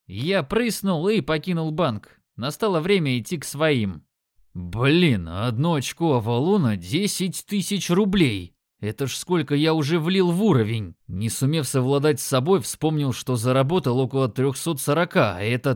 Я прыснул и покинул банк. Настало время идти к своим. Блин, одно очко Авалона 10 000 рублей. Это ж сколько я уже влил в уровень. Не сумев совладать с собой, вспомнил, что заработал около 340, а это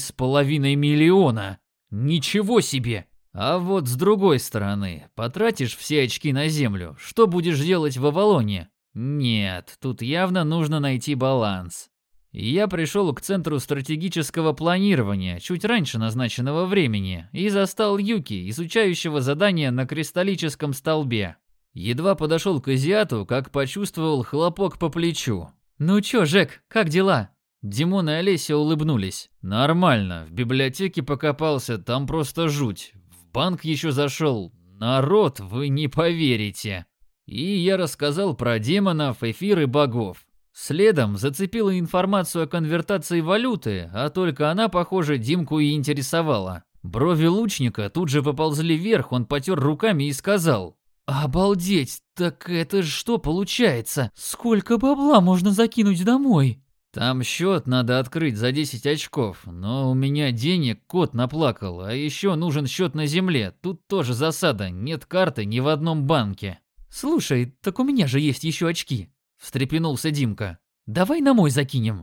3,5 миллиона. Ничего себе! А вот с другой стороны, потратишь все очки на землю, что будешь делать в Авалоне? Нет, тут явно нужно найти баланс. Я пришел к центру стратегического планирования чуть раньше назначенного времени и застал Юки, изучающего задание на кристаллическом столбе. Едва подошел к азиату, как почувствовал хлопок по плечу. «Ну чё, Жек, как дела?» Димон и Олеся улыбнулись. «Нормально, в библиотеке покопался, там просто жуть. В банк еще зашел. Народ, вы не поверите». И я рассказал про демонов, эфир и богов. Следом зацепила информацию о конвертации валюты, а только она, похоже, Димку и интересовала. Брови лучника тут же поползли вверх, он потер руками и сказал: «Обалдеть, так это ж что получается? Сколько бабла можно закинуть домой?» «Там счет надо открыть за 10 очков, но у меня денег кот наплакал, а еще нужен счет на земле, тут тоже засада, нет карты ни в одном банке». «Слушай, так у меня же есть еще очки», — встрепенулся Димка. «Давай на мой закинем».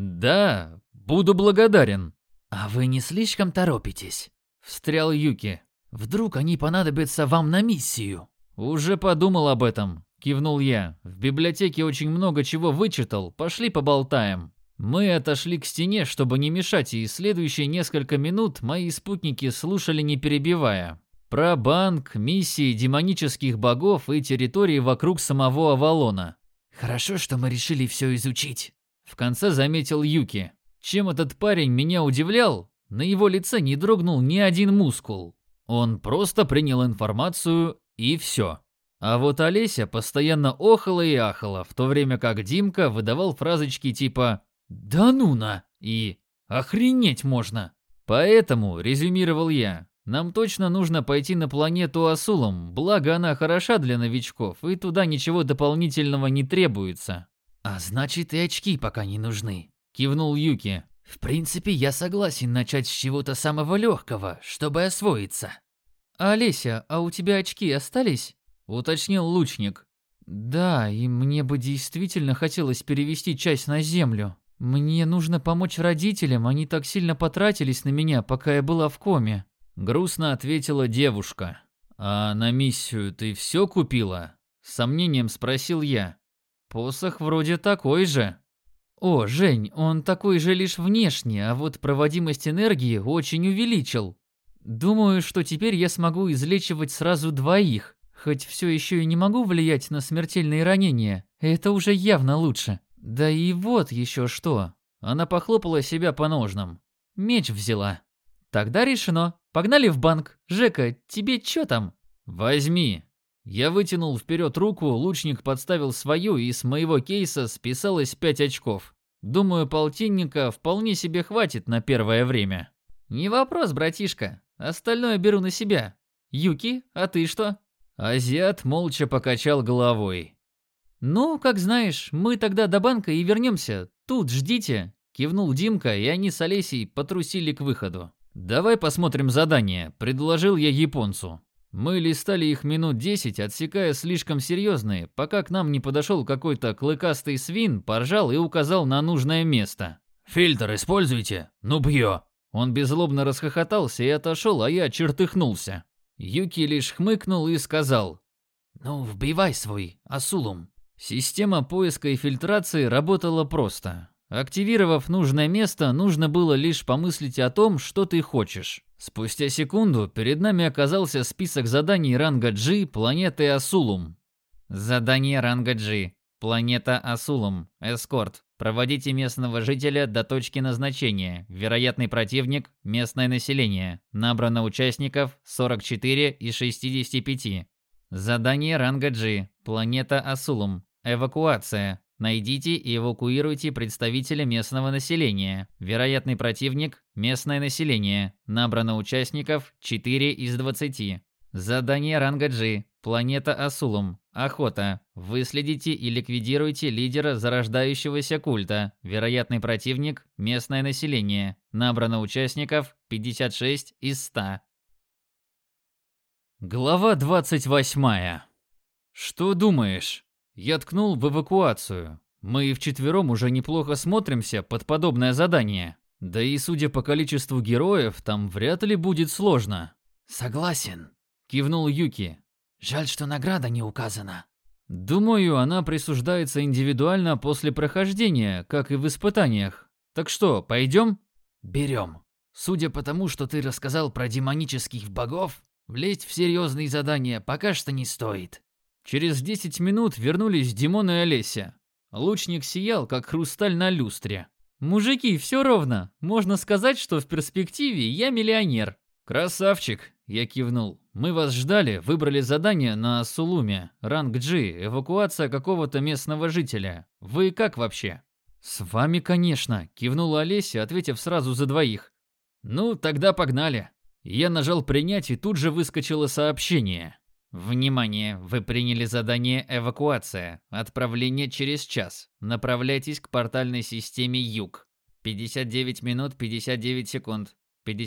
«Да, буду благодарен». «А вы не слишком торопитесь?» — встрял Юки. «Вдруг они понадобятся вам на миссию?» «Уже подумал об этом», — кивнул я. «В библиотеке очень много чего вычитал, пошли поболтаем». Мы отошли к стене, чтобы не мешать, и следующие несколько минут мои спутники слушали, не перебивая. Про банк, миссии демонических богов и территории вокруг самого Авалона. «Хорошо, что мы решили все изучить», — в конце заметил Юки. Чем этот парень меня удивлял, на его лице не дрогнул ни один мускул. Он просто принял информацию и все. А вот Олеся постоянно охала и ахала, в то время как Димка выдавал фразочки типа «Да ну на!» и «Охренеть можно!». Поэтому, резюмировал я, нам точно нужно пойти на планету Асулом, благо она хороша для новичков, и туда ничего дополнительного не требуется. «А значит, и очки пока не нужны», — кивнул Юки. «В принципе, я согласен начать с чего-то самого легкого, чтобы освоиться». «Олеся, а у тебя очки остались?» — уточнил лучник. «Да, и мне бы действительно хотелось перевести часть на землю. Мне нужно помочь родителям, они так сильно потратились на меня, пока я была в коме». Грустно ответила девушка. «А на миссию ты все купила?» С сомнением спросил я. «Посох вроде такой же». «О, Жень, он такой же лишь внешне, а вот проводимость энергии очень увеличил. Думаю, что теперь я смогу излечивать сразу двоих, хоть все еще и не могу влиять на смертельные ранения. Это уже явно лучше. Да и вот еще что». Она похлопала себя по ножнам. «Меч взяла». «Тогда решено. Погнали в банк. Жека, тебе чё там?» «Возьми». Я вытянул вперед руку, лучник подставил свою, и с моего кейса списалось 5 очков. Думаю, полтинника вполне себе хватит на первое время. «Не вопрос, братишка. Остальное беру на себя. Юки, а ты что?» Азиат молча покачал головой. «Ну, как знаешь, мы тогда до банка и вернемся. Тут ждите», — кивнул Димка, и они с Олесей потрусили к выходу. «Давай посмотрим задание», — предложил я японцу. Мы листали их минут 10, отсекая слишком серьезные, пока к нам не подошел какой-то клыкастый свин, поржал и указал на нужное место. «Фильтр используйте, ну бьё!» Он беззлобно расхохотался и отошел, а я чертыхнулся. Юки лишь хмыкнул и сказал: «Ну, вбивай свой Асулум». Система поиска и фильтрации работала просто. Активировав нужное место, нужно было лишь помыслить о том, что ты хочешь. Спустя секунду перед нами оказался список заданий ранга G планеты Асулум. Задание ранга G. Планета Асулум. Эскорт. Проводите местного жителя до точки назначения. Вероятный противник – местное население. Набрано участников 44 из 65. Задание ранга G. Планета Асулум. Эвакуация. Найдите и эвакуируйте представителя местного населения. Вероятный противник – местное население. Набрано участников 4 из 20. Задание ранга G. Планета Асулум. Охота. Выследите и ликвидируйте лидера зарождающегося культа. Вероятный противник – местное население. Набрано участников 56 из 100. Глава 28. Что думаешь? Я ткнул в эвакуацию. Мы вчетвером уже неплохо смотримся под подобное задание. Да и судя по количеству героев, там вряд ли будет сложно. Согласен, Кивнул Юки. жаль, что награда не указана. Думаю, она присуждается индивидуально после прохождения, как и в испытаниях. Так что, пойдем? Берем. Судя по тому, что ты рассказал про демонических богов, влезть в серьезные задания пока что не стоит. Через 10 минут вернулись Димон и Олеся. Лучник сиял, как хрусталь на люстре. «Мужики, все ровно. Можно сказать, что в перспективе я миллионер». «Красавчик!» – я кивнул. «Мы вас ждали, выбрали задание на Сулуме. Ранг G, эвакуация какого-то местного жителя. Вы как вообще?» «С вами, конечно», – кивнула Олеся, ответив сразу за двоих. «Ну, тогда погнали». Я нажал «Принять», и тут же выскочило сообщение. «Внимание! Вы приняли задание «Эвакуация». Отправление через час. Направляйтесь к портальной системе Юг. 59 минут 59 секунд.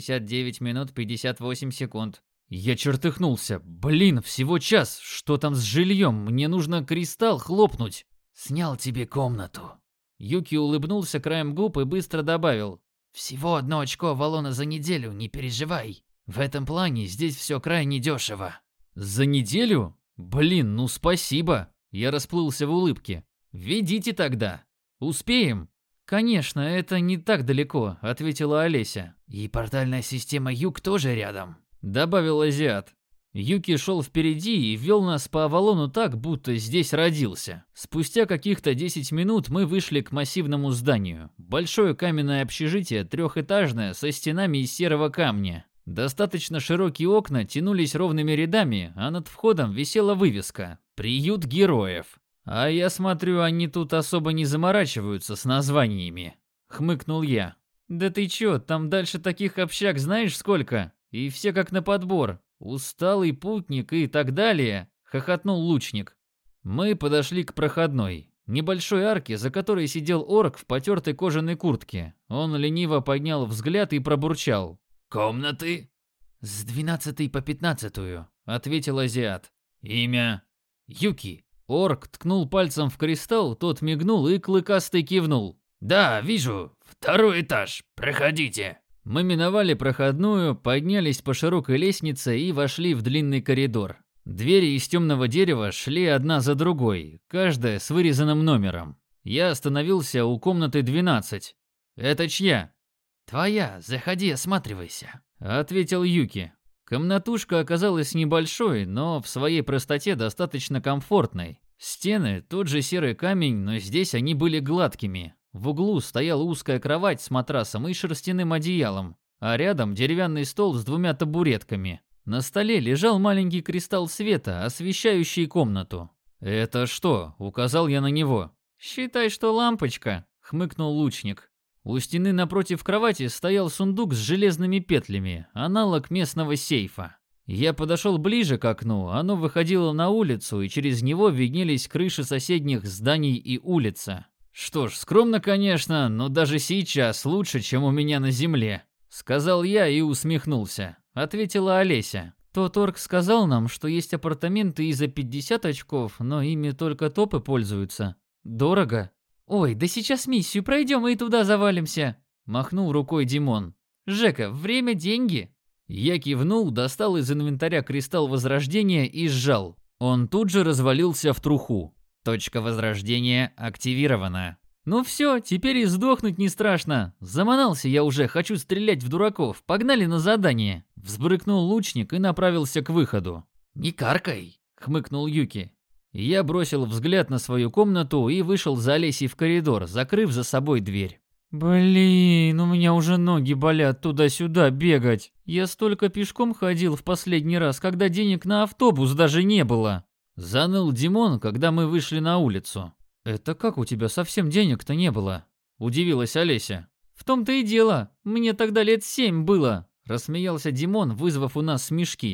59 минут 58 секунд». Я чертыхнулся. Блин, всего час. Что там с жильем? Мне нужно кристалл хлопнуть. Снял тебе комнату. Юки улыбнулся краем губ и быстро добавил. Всего 1 очко Авалона за неделю, не переживай. В этом плане здесь все крайне дешево. «За неделю? Блин, ну спасибо!» Я расплылся в улыбке. «Ведите тогда. Успеем?» «Конечно, это не так далеко», — ответила Олеся. И портальная система Юг тоже рядом, добавил азиат. Юки шел впереди и вел нас по Авалону так, будто здесь родился. Спустя каких-то 10 минут мы вышли к массивному зданию. Большое каменное общежитие, трехэтажное, со стенами из серого камня. Достаточно широкие окна тянулись ровными рядами, а над входом висела вывеска «Приют героев». «А я смотрю, они тут особо не заморачиваются с названиями», — хмыкнул я. «Да ты чё, там дальше таких общак знаешь сколько? И все как на подбор. Усталый путник и так далее», — хохотнул лучник. Мы подошли к проходной, небольшой арке, за которой сидел орк в потертой кожаной куртке. Он лениво поднял взгляд и пробурчал. «Комнаты?» «С 12 по 15», — ответил азиат. «Имя?» «Юки». Орк ткнул пальцем в кристалл, тот мигнул и клыкастый кивнул. «Да, вижу. 2-й этаж. Проходите». Мы миновали проходную, поднялись по широкой лестнице и вошли в длинный коридор. Двери из темного дерева шли одна за другой, каждая с вырезанным номером. Я остановился у комнаты 12. «Это чья?» «Твоя, заходи, осматривайся», — ответил Юки. Комнатушка оказалась небольшой, но в своей простоте достаточно комфортной. Стены – тот же серый камень, но здесь они были гладкими. В углу стояла узкая кровать с матрасом и шерстяным одеялом, а рядом деревянный стол с 2 табуретками. На столе лежал маленький кристалл света, освещающий комнату. «Это что?» – указал я на него. «Считай, что лампочка», – хмыкнул лучник. У стены напротив кровати стоял сундук с железными петлями, аналог местного сейфа. Я подошел ближе к окну, оно выходило на улицу, и через него виднелись крыши соседних зданий и улица. «Что ж, скромно, конечно, но даже сейчас лучше, чем у меня на земле», — сказал я и усмехнулся. Ответила Олеся. «Тот орк сказал нам, что есть апартаменты и за 50 очков, но ими только топы пользуются. Дорого». «Ой, да сейчас миссию пройдем и туда завалимся», — махнул рукой Димон. «Жека, время – деньги». Я кивнул, достал из инвентаря кристалл возрождения и сжал. Он тут же развалился в труху. Точка возрождения активирована. «Ну все, теперь и сдохнуть не страшно. Заманался я уже, хочу стрелять в дураков. Погнали на задание». Взбрыкнул лучник и направился к выходу. «Не каркай», — хмыкнул Юки. Я бросил взгляд на свою комнату и вышел за Олесей в коридор, закрыв за собой дверь. «Блин, у меня уже ноги болят туда-сюда бегать. Я столько пешком ходил в последний раз, когда денег на автобус даже не было». Заныл Димон, когда мы вышли на улицу. «Это как у тебя совсем денег-то не было?» – удивилась Олеся. «В том-то и дело. Мне тогда лет 7 было», – рассмеялся Димон, вызвав у нас смешки.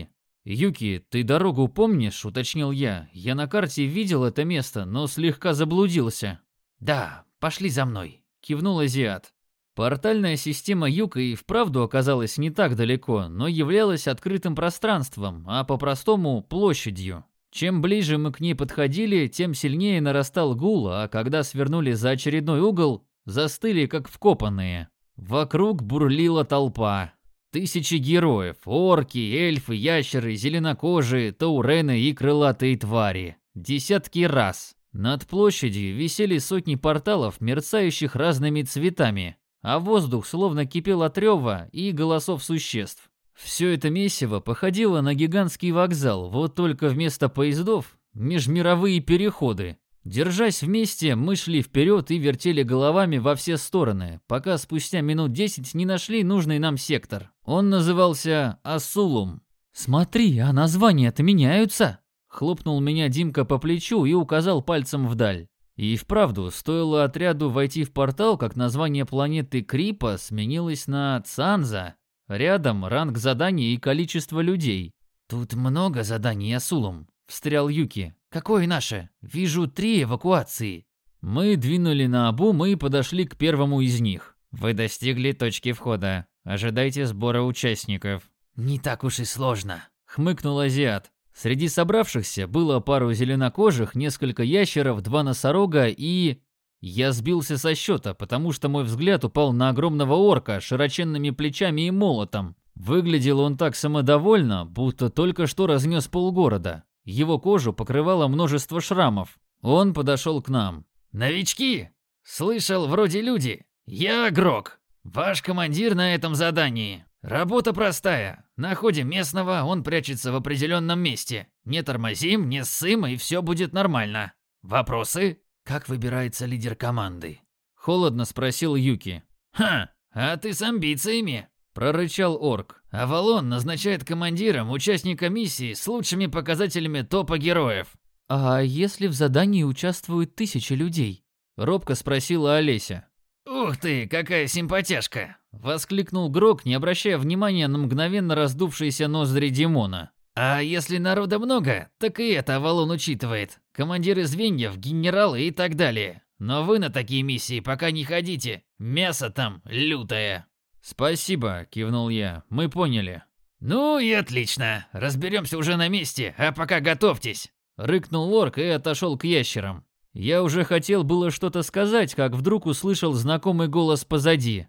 «Юки, ты дорогу помнишь?» – уточнил я. Я на карте видел это место, но слегка заблудился. «Да, пошли за мной», – кивнул азиат. Портальная система Юка и вправду оказалась не так далеко, но являлась открытым пространством, а по-простому – площадью. Чем ближе мы к ней подходили, тем сильнее нарастал гул, а когда свернули за очередной угол, застыли как вкопанные. Вокруг бурлила толпа. Тысячи героев, орки, эльфы, ящеры, зеленокожие, таурены и крылатые твари. Десятки раз. Над площадью висели сотни порталов, мерцающих разными цветами, а воздух словно кипел от рева и голосов существ. Все это месиво походило на гигантский вокзал, вот только вместо поездов – межмировые переходы. Держась вместе, мы шли вперед и вертели головами во все стороны, пока спустя минут 10 не нашли нужный нам сектор. Он назывался Асулум. «Смотри, а названия-то меняются!» Хлопнул меня Димка по плечу и указал пальцем вдаль. И вправду, стоило отряду войти в портал, как название планеты Крипа сменилось на Цанза. Рядом ранг заданий и количество людей. «Тут много заданий, Асулум», — встрял Юки. «Какое наше? Вижу 3 эвакуации». Мы двинули наобум и подошли к первому из них. «Вы достигли точки входа. Ожидайте сбора участников». «Не так уж и сложно», — хмыкнул азиат. Среди собравшихся было пару зеленокожих, несколько ящеров, 2 носорога и... Я сбился со счета, потому что мой взгляд упал на огромного орка с широченными плечами и молотом. Выглядел он так самодовольно, будто только что разнес полгорода. Его кожу покрывало множество шрамов. Он подошел к нам. «Новички! Слышал, вроде люди. Я Грок, ваш командир на этом задании. Работа простая. Находим местного, он прячется в определенном месте. Не тормозим, не ссым, и все будет нормально. Вопросы?» «Как выбирается лидер команды?» — холодно спросил Юки. «Ха, а ты с амбициями!» — прорычал орк. «Авалон назначает командиром участника миссии с лучшими показателями топа героев». «А если в задании участвуют 1000 людей?» — робко спросила Олеся. «Ух ты, какая симпатяшка!» — воскликнул Грок, не обращая внимания на мгновенно раздувшиеся ноздри Димона. «А если народа много, так и это Авалон учитывает. Командиры звеньев, генералы и так далее. Но вы на такие миссии пока не ходите. Мясо там лютое». «Спасибо», — кивнул я. «Мы поняли». «Ну и отлично. Разберемся уже на месте, а пока готовьтесь», — рыкнул орк и отошел к ящерам. Я уже хотел было что-то сказать, как вдруг услышал знакомый голос позади.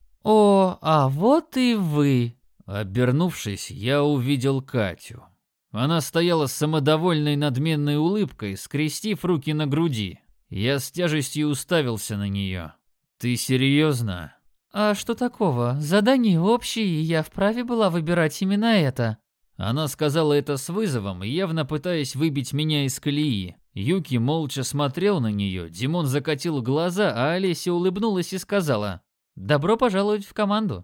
«О, а вот и вы!» Обернувшись, я увидел Катю. Она стояла с самодовольной надменной улыбкой, скрестив руки на груди. Я с тяжестью уставился на нее. «Ты серьезно?» «А что такого? Задание общее, и я вправе была выбирать именно это». Она сказала это с вызовом, явно пытаясь выбить меня из колеи. Юки молча смотрел на нее, Димон закатил глаза, а Олеся улыбнулась и сказала: «Добро пожаловать в команду».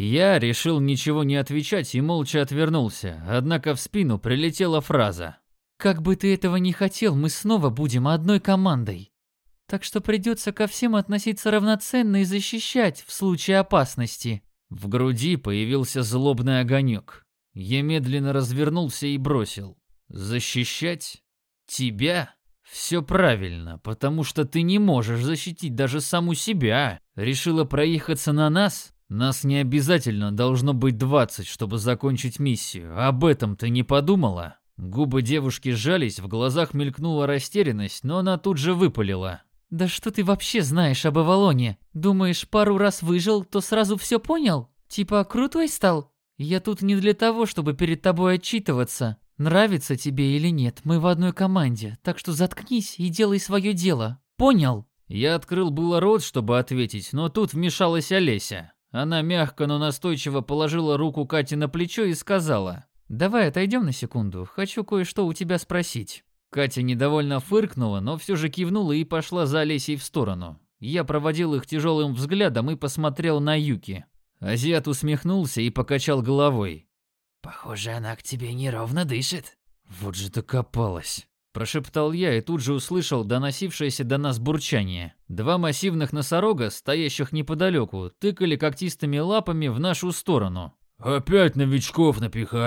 Я решил ничего не отвечать и молча отвернулся, однако в спину прилетела фраза: «Как бы ты этого не хотел, мы снова будем одной командой. Так что придется ко всем относиться равноценно и защищать в случае опасности». В груди появился злобный огонек. Я медленно развернулся и бросил: «Защищать? Тебя? Все правильно, потому что ты не можешь защитить даже саму себя. Решила проехаться на нас? Нас не обязательно должно быть 20, чтобы закончить миссию. Об этом ты не подумала?» Губы девушки сжались, в глазах мелькнула растерянность, но она тут же выпалила: «Да что ты вообще знаешь об Авалоне? Думаешь, пару раз выжил, то сразу все понял? Типа крутой стал? Я тут не для того, чтобы перед тобой отчитываться. Нравится тебе или нет, мы в одной команде, так что заткнись и делай свое дело. Понял?» Я открыл было рот, чтобы ответить, но тут вмешалась Олеся. Она мягко, но настойчиво положила руку Кате на плечо и сказала: «Давай отойдем на секунду, хочу кое-что у тебя спросить». Катя недовольно фыркнула, но все же кивнула и пошла за Олесей в сторону. Я проводил их тяжелым взглядом и посмотрел на Юки. Азиат усмехнулся и покачал головой. «Похоже, она к тебе неровно дышит». «Вот же докопалась», – прошептал я и тут же услышал доносившееся до нас бурчание. 2 массивных носорога, стоящих неподалеку, тыкали когтистыми лапами в нашу сторону. «Опять новичков напихали»,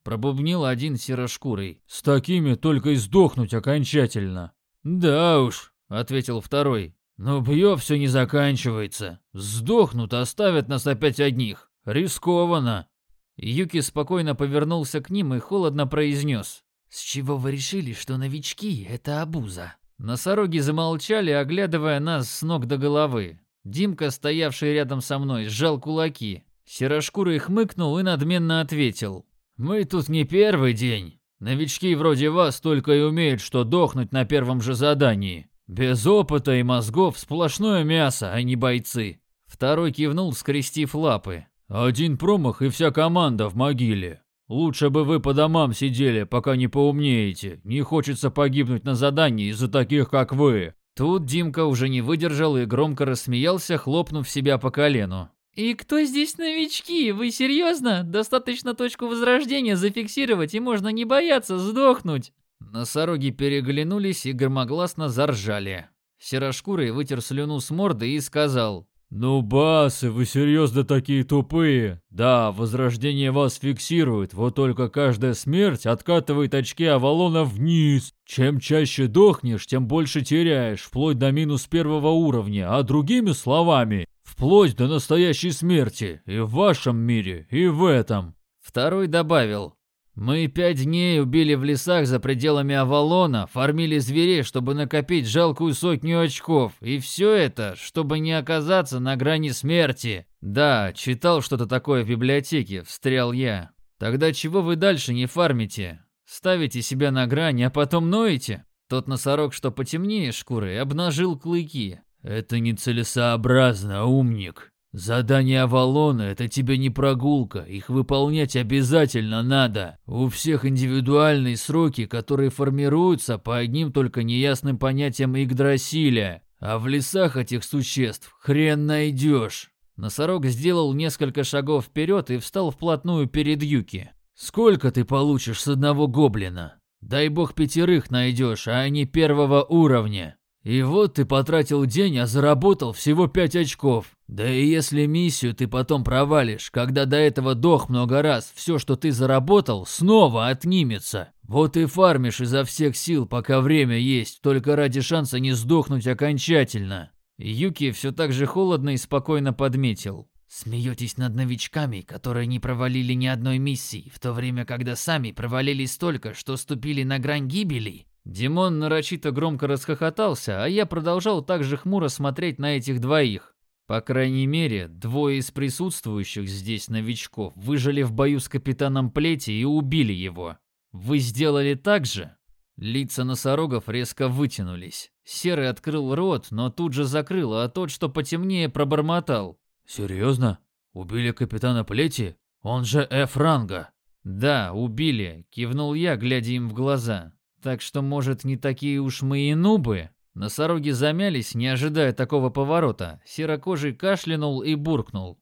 Пробубнил один серошкурый. «С такими только и сдохнуть окончательно». «Да уж», — ответил второй. «Но бьё все не заканчивается. Сдохнут, оставят нас опять одних. Рискованно». Юки спокойно повернулся к ним и холодно произнес. «С чего вы решили, что новички – это обуза?» Носороги замолчали, оглядывая нас с ног до головы. Димка, стоявший рядом со мной, сжал кулаки. Серошкурый хмыкнул и надменно ответил. «Мы тут не первый день. Новички вроде вас только и умеют, что дохнуть на первом же задании. Без опыта и мозгов сплошное мясо, а не бойцы». Второй кивнул, скрестив лапы. «Один промах и вся команда в могиле. Лучше бы вы по домам сидели, пока не поумнеете. Не хочется погибнуть на задании из-за таких, как вы». Тут Димка уже не выдержал и громко рассмеялся, хлопнув себя по колену. «И кто здесь новички? Вы серьезно? Достаточно точку возрождения зафиксировать, и можно не бояться сдохнуть». Носороги переглянулись и громогласно заржали. Серошкурый вытер слюну с морды и сказал: «Ну, басы, вы серьезно такие тупые? Да, возрождение вас фиксирует, вот только каждая смерть откатывает очки Авалона вниз. Чем чаще дохнешь, тем больше теряешь, вплоть до -1 уровня, а другими словами, вплоть до настоящей смерти, и в вашем мире, и в этом». Второй добавил: «Мы 5 дней убили в лесах за пределами Авалона, фармили зверей, чтобы накопить жалкую 100 очков, и все это, чтобы не оказаться на грани смерти». «Да, читал что-то такое в библиотеке», — встрял я. «Тогда чего вы дальше не фармите? Ставите себя на грани, а потом ноете?» Тот носорог, что потемнее шкуры, обнажил клыки. «Это нецелесообразно, умник. Задание Авалона – это тебе не прогулка, их выполнять обязательно надо. У всех индивидуальные сроки, которые формируются по одним только неясным понятиям Игдрасиля. А в лесах этих существ хрен найдешь». Носорог сделал несколько шагов вперед и встал вплотную перед Юки. «Сколько ты получишь с одного гоблина? Дай бог 5 найдешь, а не 1 уровня. И вот ты потратил день, а заработал всего 5 очков. Да и если миссию ты потом провалишь, когда до этого дох много раз, все, что ты заработал, снова отнимется. Вот и фармишь изо всех сил, пока время есть, только ради шанса не сдохнуть окончательно». Юки все так же холодно и спокойно подметил. «Смеетесь над новичками, которые не провалили ни одной миссии, в то время, когда сами провалились столько, что ступили на грань гибели?» Димон нарочито громко расхохотался, а я продолжал также хмуро смотреть на этих двоих. По крайней мере, 2 из присутствующих здесь новичков выжили в бою с капитаном Плети и убили его. Вы сделали так же? Лица носорогов резко вытянулись. Серый открыл рот, но тут же закрыл, а тот, что потемнее, пробормотал. «Серьезно? Убили капитана Плети? Он же F-ранга». «Да, убили», — кивнул я, глядя им в глаза. «Так что, может, не такие уж мы и нубы?» Носороги замялись, не ожидая такого поворота. Серокожий кашлянул и буркнул.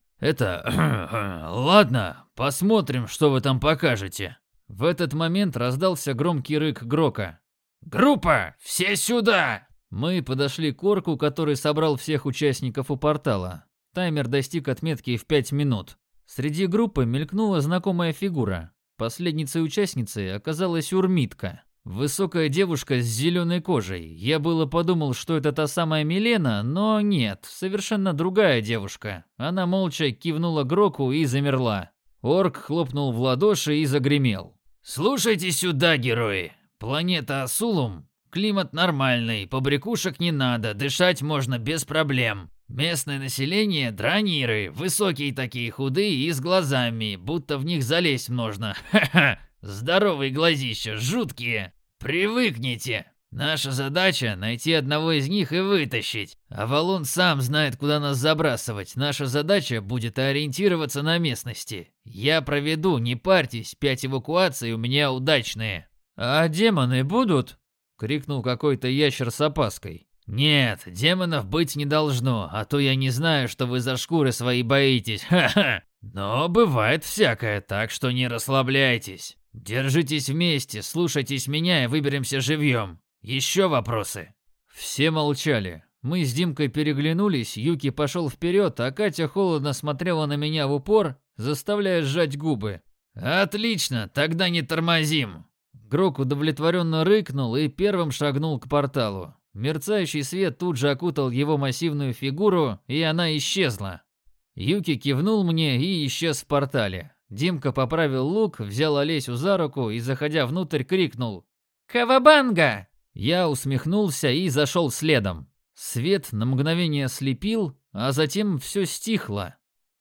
Ладно, посмотрим, что вы там покажете». В этот момент раздался громкий рык Грока. «Группа, все сюда!» Мы подошли к орку, который собрал всех участников у портала. Таймер достиг отметки в 5 минут. Среди группы мелькнула знакомая фигура. Последницей участницы оказалась Урмитка. Высокая девушка с зеленой кожей. Я было подумал, что это та самая Милена, но нет, совершенно другая девушка. Она молча кивнула Гроку и замерла. Орк хлопнул в ладоши и загремел. «Слушайте сюда, герои. Планета Асулум. Климат нормальный, побрякушек не надо, дышать можно без проблем. Местное население – драниры, высокие такие, худые и с глазами, будто в них залезть можно. Ха-ха! Здоровые глазища, жуткие. Привыкните. Наша задача – найти одного из них и вытащить. Авалон сам знает, куда нас забрасывать. Наша задача будет ориентироваться на местности. Я проведу, не парьтесь, 5 эвакуаций у меня удачные». «А демоны будут?» – крикнул какой-то ящер с опаской. «Нет, демонов быть не должно, а то я не знаю, что вы за шкуры свои боитесь. Ха-ха! Но бывает всякое, так что не расслабляйтесь. Держитесь вместе, слушайтесь меня и выберемся живьем. Еще вопросы?» Все молчали. Мы с Димкой переглянулись, Юки пошел вперед, а Катя холодно смотрела на меня в упор, заставляя сжать губы. Отлично, тогда не тормозим. Грок удовлетворенно рыкнул и первым шагнул к порталу. Мерцающий свет тут же окутал его массивную фигуру, и она исчезла. Юки кивнул мне и исчез в портале. Димка поправил лук, взял Олесю за руку и, заходя внутрь, крикнул: «Кавабанга!». Я усмехнулся и зашел следом. Свет на мгновение ослепил, а затем все стихло.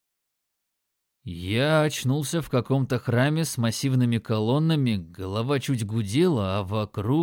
Я очнулся в каком-то храме с массивными колоннами, голова чуть гудела, а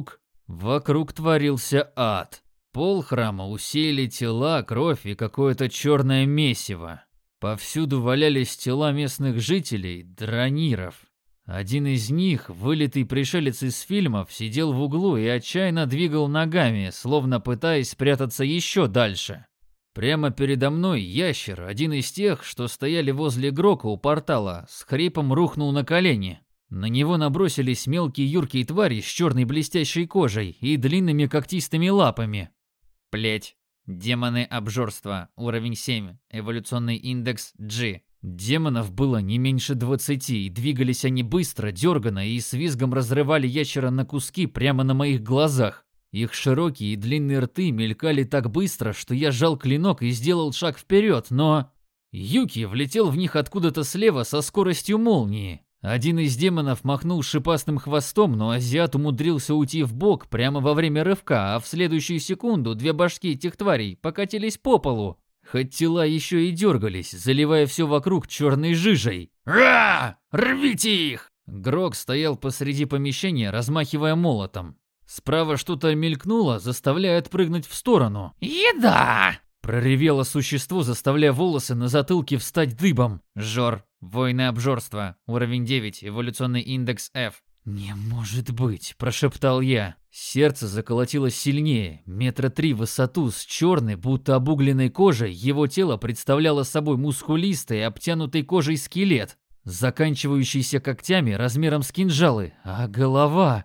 вокруг творился ад. Пол храма усеяли тела, кровь и какое-то черное месиво. Повсюду валялись тела местных жителей, дрониров. Один из них, вылитый пришелец из фильмов, сидел в углу и отчаянно двигал ногами, словно пытаясь спрятаться еще дальше. Прямо передо мной ящер, один из тех, что стояли возле Грока у портала, с хрипом рухнул на колени. На него набросились мелкие юркие твари с черной блестящей кожей и длинными когтистыми лапами. Плеть. Демоны обжорства. Уровень 7. Эволюционный индекс G. Демонов было не меньше 20, и двигались они быстро, дерганно и с визгом разрывали ящера на куски прямо на моих глазах. Их широкие и длинные рты мелькали так быстро, что я сжал клинок и сделал шаг вперед, но... Юки влетел в них откуда-то слева со скоростью молнии. Один из демонов махнул шипастым хвостом, но азиат умудрился уйти вбок прямо во время рывка, а в следующую секунду две башки этих тварей покатились по полу. Хоть тела еще и дергались, заливая все вокруг черной жижей. «Ра! Рвите их!» Грок стоял посреди помещения, размахивая молотом. Справа что-то мелькнуло, заставляя отпрыгнуть в сторону. «Еда!» Проревело существо, заставляя волосы на затылке встать дыбом. Жор. Войны обжорства. Уровень 9. Эволюционный индекс F. «Не может быть», – прошептал я. Сердце заколотилось сильнее. 3 метра в высоту, с черной, будто обугленной кожей, его тело представляло собой мускулистый, обтянутый кожей скелет, заканчивающийся когтями размером с кинжалы, а голова...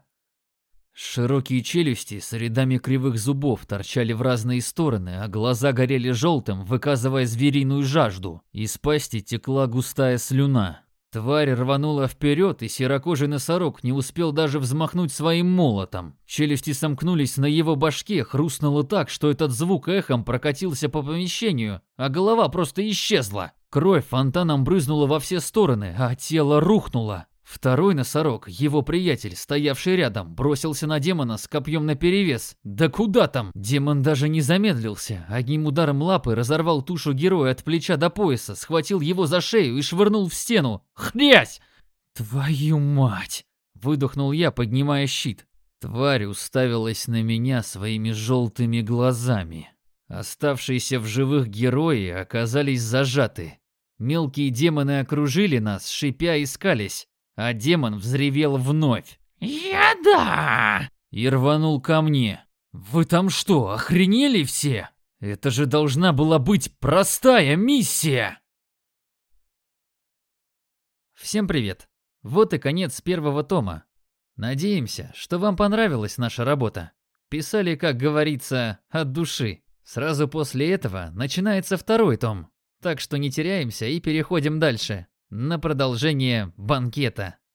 Широкие челюсти с рядами кривых зубов торчали в разные стороны, а глаза горели желтым, выказывая звериную жажду. Из пасти текла густая слюна. Тварь рванула вперед, и серокожий носорог не успел даже взмахнуть своим молотом. Челюсти сомкнулись на его башке, хрустнуло так, что этот звук эхом прокатился по помещению, а голова просто исчезла. Кровь фонтаном брызнула во все стороны, а тело рухнуло. Второй носорог, его приятель, стоявший рядом, бросился на демона с копьем наперевес. Да куда там? Демон даже не замедлился. Одним ударом лапы разорвал тушу героя от плеча до пояса, схватил его за шею и швырнул в стену. Хрясь! Твою мать! Выдохнул я, поднимая щит. Тварь уставилась на меня своими желтыми глазами. Оставшиеся в живых герои оказались зажаты. Мелкие демоны окружили нас, шипя и скались. А демон взревел вновь. «Еда!» И рванул ко мне. «Вы там что, охренели все? Это же должна была быть простая миссия!» Всем привет. Вот и конец первого тома. Надеемся, что вам понравилась наша работа. Писали, как говорится, от души. Сразу после этого начинается второй том. Так что не теряемся и переходим дальше. На продолжение банкета.